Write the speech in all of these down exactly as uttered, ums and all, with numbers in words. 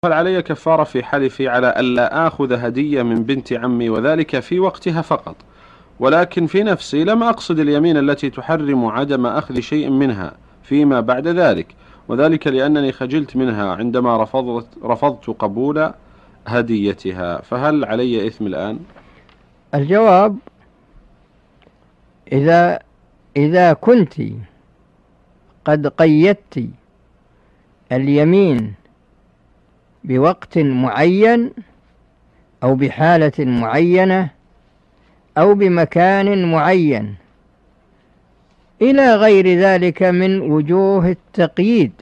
هل علي كفارة في حلفي على ألا آخذ هدية من بنت عمي وذلك في وقتها فقط، ولكن في نفسي لم أقصد اليمين التي تحرم عدم أخذ شيء منها فيما بعد ذلك، وذلك لأنني خجلت منها عندما رفضت, رفضت قبول هديتها، فهل علي إثم الآن؟ الجواب: إذا إذا كنت قد قيدت اليمين بوقت معين أو بحالة معينة أو بمكان معين إلى غير ذلك من وجوه التقييد،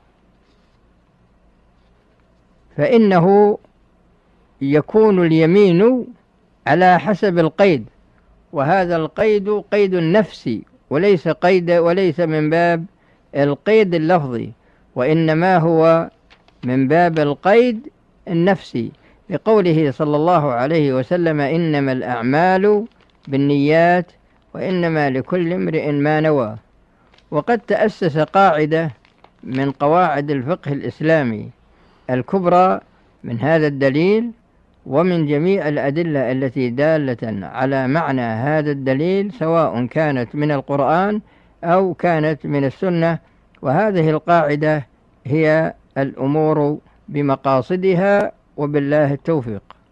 فإنه يكون اليمين على حسب القيد، وهذا القيد قيد نفسي وليس قيد وليس من باب القيد اللفظي، وإنما هو من باب القيد النفسي، لقوله صلى الله عليه وسلم: إنما الأعمال بالنيات وإنما لكل امرئ ما نوى. وقد تأسس قاعدة من قواعد الفقه الإسلامي الكبرى من هذا الدليل ومن جميع الأدلة التي دالة على معنى هذا الدليل، سواء كانت من القرآن أو كانت من السنة، وهذه القاعدة هي الأمور بمقاصدها، وبالله التوفيق.